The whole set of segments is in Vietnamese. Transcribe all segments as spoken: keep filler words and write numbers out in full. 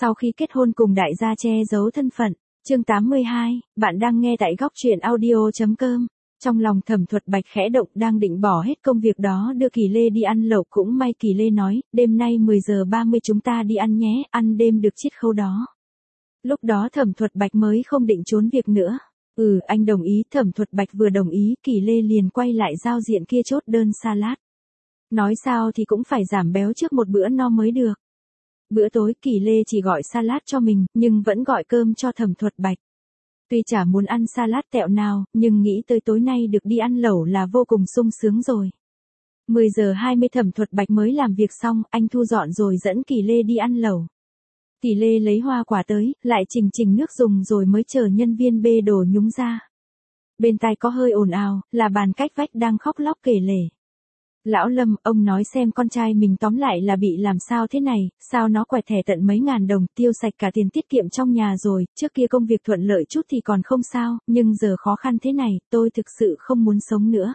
Sau khi kết hôn cùng đại gia che giấu thân phận. Chương tám mươi hai, bạn đang nghe tại góc truyện audio.com. Trong lòng Thẩm Thuật Bạch khẽ động, đang định bỏ hết công việc đó đưa Kỳ Lê đi ăn lẩu, cũng may Kỳ Lê nói, đêm nay mười giờ ba mươi chúng ta đi ăn nhé, ăn đêm được chiết khấu đó. Lúc đó Thẩm Thuật Bạch mới không định trốn việc nữa. Ừ, anh đồng ý. Thẩm Thuật Bạch vừa đồng ý, Kỳ Lê liền quay lại giao diện kia chốt đơn salad. Nói sao thì cũng phải giảm béo trước một bữa no mới được. Bữa tối Kỳ Lê chỉ gọi salad cho mình, nhưng vẫn gọi cơm cho Thẩm Thuật Bạch. Tuy chả muốn ăn salad tẹo nào, nhưng nghĩ tới tối nay được đi ăn lẩu là vô cùng sung sướng rồi. mười giờ hai mươi Thẩm Thuật Bạch mới làm việc xong, anh thu dọn rồi dẫn Kỳ Lê đi ăn lẩu. Kỳ Lê lấy hoa quả tới, lại chỉnh chỉnh nước dùng rồi mới chờ nhân viên bê đồ nhúng ra. Bên tai có hơi ồn ào, là bàn cách vách đang khóc lóc kể lể. Lão Lâm, ông nói xem con trai mình tóm lại là bị làm sao thế này, sao nó quẹt thẻ tận mấy ngàn đồng, tiêu sạch cả tiền tiết kiệm trong nhà rồi, trước kia công việc thuận lợi chút thì còn không sao, nhưng giờ khó khăn thế này, tôi thực sự không muốn sống nữa.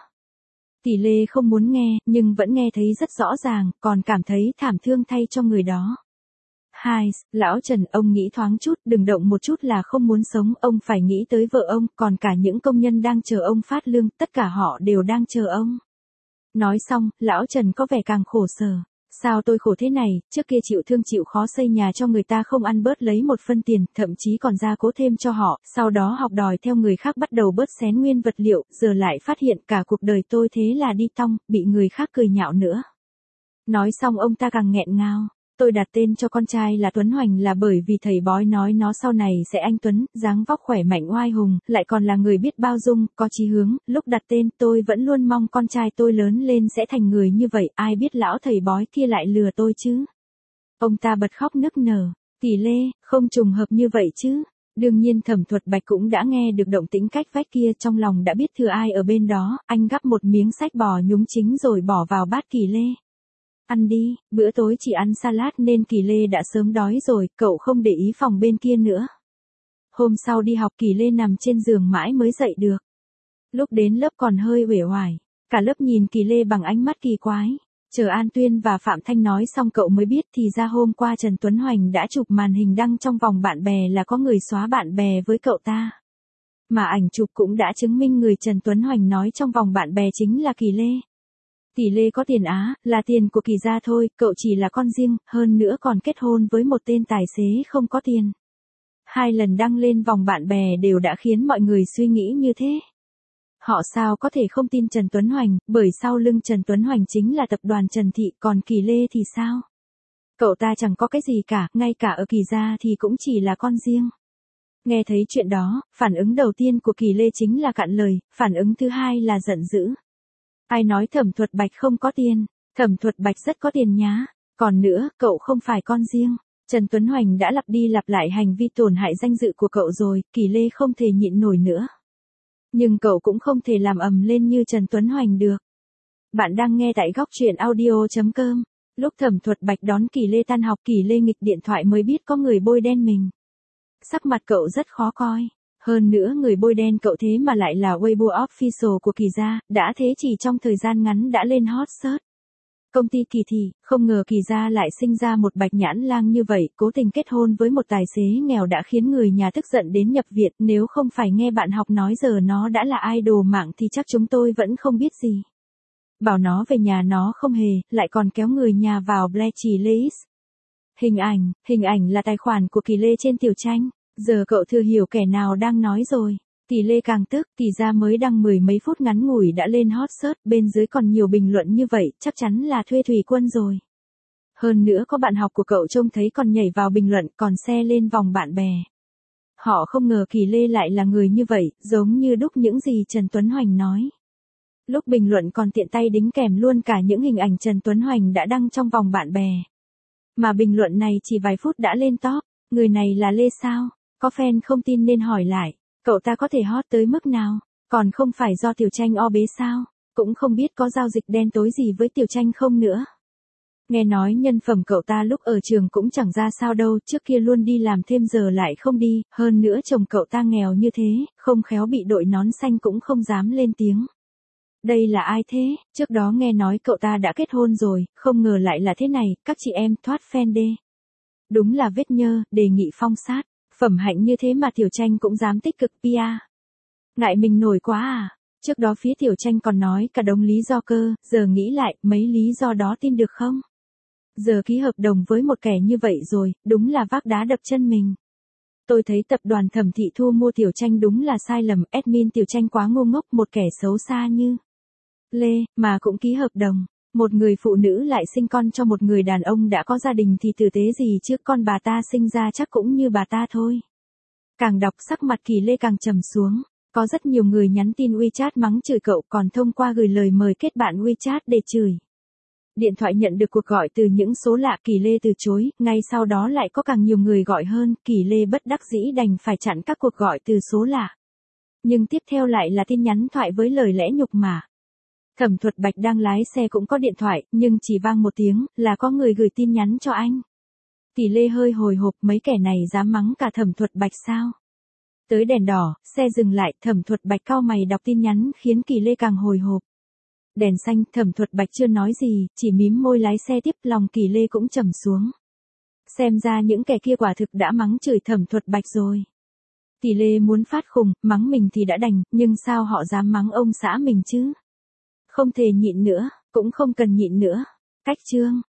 Tỷ Lê không muốn nghe, nhưng vẫn nghe thấy rất rõ ràng, còn cảm thấy thảm thương thay cho người đó. Hai, lão Trần, ông nghĩ thoáng chút, đừng động một chút là không muốn sống, ông phải nghĩ tới vợ ông, còn cả những công nhân đang chờ ông phát lương, tất cả họ đều đang chờ ông. Nói xong, lão Trần có vẻ càng khổ sở. Sao tôi khổ thế này, trước kia chịu thương chịu khó xây nhà cho người ta không ăn bớt lấy một phân tiền, thậm chí còn ra cố thêm cho họ, sau đó học đòi theo người khác bắt đầu bớt xén nguyên vật liệu, giờ lại phát hiện cả cuộc đời tôi thế là đi tong, bị người khác cười nhạo nữa. Nói xong ông ta càng nghẹn ngào. Tôi đặt tên cho con trai là Tuấn Hoành là bởi vì thầy bói nói nó sau này sẽ anh Tuấn, dáng vóc khỏe mạnh oai hùng, lại còn là người biết bao dung, có chí hướng. Lúc đặt tên tôi vẫn luôn mong con trai tôi lớn lên sẽ thành người như vậy, ai biết lão thầy bói kia lại lừa tôi chứ. Ông ta bật khóc nức nở. Tỷ Lê, không trùng hợp như vậy chứ. Đương nhiên Thẩm Thuật Bạch cũng đã nghe được động tĩnh cách vách kia, trong lòng đã biết thừa ai ở bên đó, anh gắp một miếng sách bò nhúng chính rồi bỏ vào bát Kỳ Lê. Ăn đi, bữa tối chỉ ăn salad nên Kỳ Lê đã sớm đói rồi, cậu không để ý phòng bên kia nữa. Hôm sau đi học Kỳ Lê nằm trên giường mãi mới dậy được. Lúc đến lớp còn hơi uể oải, cả lớp nhìn Kỳ Lê bằng ánh mắt kỳ quái. Chờ An Tuyên và Phạm Thanh nói xong cậu mới biết thì ra hôm qua Trần Tuấn Hoành đã chụp màn hình đăng trong vòng bạn bè là có người xóa bạn bè với cậu ta. Mà ảnh chụp cũng đã chứng minh người Trần Tuấn Hoành nói trong vòng bạn bè chính là Kỳ Lê. Tỷ Lê có tiền á, là tiền của Kỳ gia thôi, cậu chỉ là con riêng, hơn nữa còn kết hôn với một tên tài xế không có tiền. Hai lần đăng lên vòng bạn bè đều đã khiến mọi người suy nghĩ như thế. Họ sao có thể không tin Trần Tuấn Hoành, bởi sau lưng Trần Tuấn Hoành chính là tập đoàn Trần Thị, còn Kỳ Lê thì sao? Cậu ta chẳng có cái gì cả, ngay cả ở Kỳ gia thì cũng chỉ là con riêng. Nghe thấy chuyện đó, phản ứng đầu tiên của Kỳ Lê chính là cạn lời, phản ứng thứ hai là giận dữ. Ai nói Thẩm Thuật Bạch không có tiền, Thẩm Thuật Bạch rất có tiền nhá. Còn nữa, cậu không phải con riêng. Trần Tuấn Hoành đã lặp đi lặp lại hành vi tổn hại danh dự của cậu rồi, Kỳ Lê không thể nhịn nổi nữa. Nhưng cậu cũng không thể làm ầm lên như Trần Tuấn Hoành được. Bạn đang nghe tại góc truyện audio.com. Lúc Thẩm Thuật Bạch đón Kỳ Lê tan học, Kỳ Lê nghịch điện thoại mới biết có người bôi đen mình. Sắc mặt cậu rất khó coi. Hơn nữa người bôi đen cậu thế mà lại là Weibo official của Kỳ gia, đã thế chỉ trong thời gian ngắn đã lên hot search. Công ty Kỳ Thị, không ngờ Kỳ gia lại sinh ra một bạch nhãn lang như vậy, cố tình kết hôn với một tài xế nghèo đã khiến người nhà tức giận đến nhập viện, nếu không phải nghe bạn học nói giờ nó đã là idol mạng thì chắc chúng tôi vẫn không biết gì. Bảo nó về nhà nó không hề, lại còn kéo người nhà vào Bleacher List. Hình ảnh, hình ảnh là tài khoản của Kỳ Lê trên tiểu tranh. Giờ cậu thừa hiểu kẻ nào đang nói rồi. Tỷ Lê càng tức, Kỳ gia mới đăng mười mấy phút ngắn ngủi đã lên hot search, bên dưới còn nhiều bình luận như vậy, chắc chắn là thuê thủy quân rồi. Hơn nữa có bạn học của cậu trông thấy còn nhảy vào bình luận, còn share lên vòng bạn bè. Họ không ngờ Kỳ Lê lại là người như vậy, giống như đúc những gì Trần Tuấn Hoành nói. Lúc bình luận còn tiện tay đính kèm luôn cả những hình ảnh Trần Tuấn Hoành đã đăng trong vòng bạn bè. Mà bình luận này chỉ vài phút đã lên top, người này là Lê sao? Có fan không tin nên hỏi lại, cậu ta có thể hot tới mức nào, còn không phải do tiểu tranh o bế sao, cũng không biết có giao dịch đen tối gì với tiểu tranh không nữa. Nghe nói nhân phẩm cậu ta lúc ở trường cũng chẳng ra sao đâu, trước kia luôn đi làm thêm giờ lại không đi, hơn nữa chồng cậu ta nghèo như thế, không khéo bị đội nón xanh cũng không dám lên tiếng. Đây là ai thế, trước đó nghe nói cậu ta đã kết hôn rồi, không ngờ lại là thế này, các chị em thoát fan đê. Đúng là vết nhơ, đề nghị phong sát. Phẩm hạnh như thế mà Tiểu Tranh cũng dám tích cực pê e. Ngại mình nổi quá à? Trước đó phía Tiểu Tranh còn nói cả đống lý do cơ, giờ nghĩ lại, mấy lý do đó tin được không? Giờ ký hợp đồng với một kẻ như vậy rồi, đúng là vác đá đập chân mình. Tôi thấy tập đoàn Thẩm Thị thu mua Tiểu Tranh đúng là sai lầm, admin Tiểu Tranh quá ngu ngốc, một kẻ xấu xa như Lê, mà cũng ký hợp đồng. Một người phụ nữ lại sinh con cho một người đàn ông đã có gia đình thì tử tế gì chứ, con bà ta sinh ra chắc cũng như bà ta thôi. Càng đọc sắc mặt Kỳ Lê càng trầm xuống, có rất nhiều người nhắn tin WeChat mắng chửi cậu, còn thông qua gửi lời mời kết bạn WeChat để chửi. Điện thoại nhận được cuộc gọi từ những số lạ, Kỳ Lê từ chối, ngay sau đó lại có càng nhiều người gọi hơn, Kỳ Lê bất đắc dĩ đành phải chặn các cuộc gọi từ số lạ. Nhưng tiếp theo lại là tin nhắn thoại với lời lẽ nhục mạ. Thẩm Thuật Bạch đang lái xe cũng có điện thoại, nhưng chỉ vang một tiếng, là có người gửi tin nhắn cho anh. Kỳ Lê hơi hồi hộp, mấy kẻ này dám mắng cả Thẩm Thuật Bạch sao? Tới đèn đỏ, xe dừng lại, Thẩm Thuật Bạch cau mày đọc tin nhắn khiến Kỳ Lê càng hồi hộp. Đèn xanh, Thẩm Thuật Bạch chưa nói gì, chỉ mím môi lái xe tiếp, lòng Kỳ Lê cũng trầm xuống. Xem ra những kẻ kia quả thực đã mắng chửi Thẩm Thuật Bạch rồi. Kỳ Lê muốn phát khùng, mắng mình thì đã đành, nhưng sao họ dám mắng ông xã mình chứ? Không thể nhịn nữa, cũng không cần nhịn nữa. Cách chương